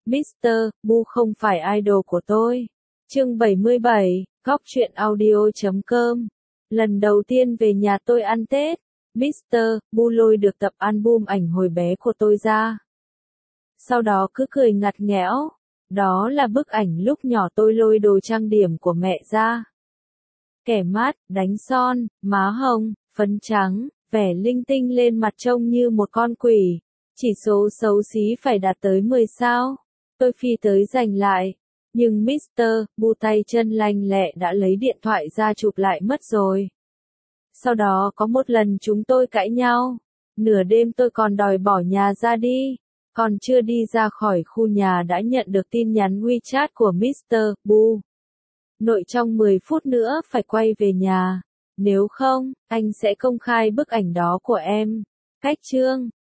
Mr. Bu không phải idol của tôi. Chương 77, Góc truyện audio.com. Lần đầu tiên về nhà tôi ăn Tết, Mr. Bu lôi được tập album ảnh hồi bé của tôi ra. Sau đó cứ cười ngặt nghẽo. Đó là bức ảnh lúc nhỏ tôi lôi đồ trang điểm của mẹ ra. Kẻ mát, đánh son, má hồng, phấn trắng, vẻ linh tinh lên mặt trông như một con quỷ. Chỉ số xấu xí phải đạt tới 10 sao. Tôi phi tới giành lại. Nhưng Mr. Bu tay chân lanh lẹ đã lấy điện thoại ra chụp lại mất rồi. Sau đó có một lần chúng tôi cãi nhau. Nửa đêm tôi còn đòi bỏ nhà ra đi. Còn chưa đi ra khỏi khu nhà đã nhận được tin nhắn WeChat của Mr. Bu. Nội trong 10 phút nữa phải quay về nhà. Nếu không, anh sẽ công khai bức ảnh đó của em. Cách chương.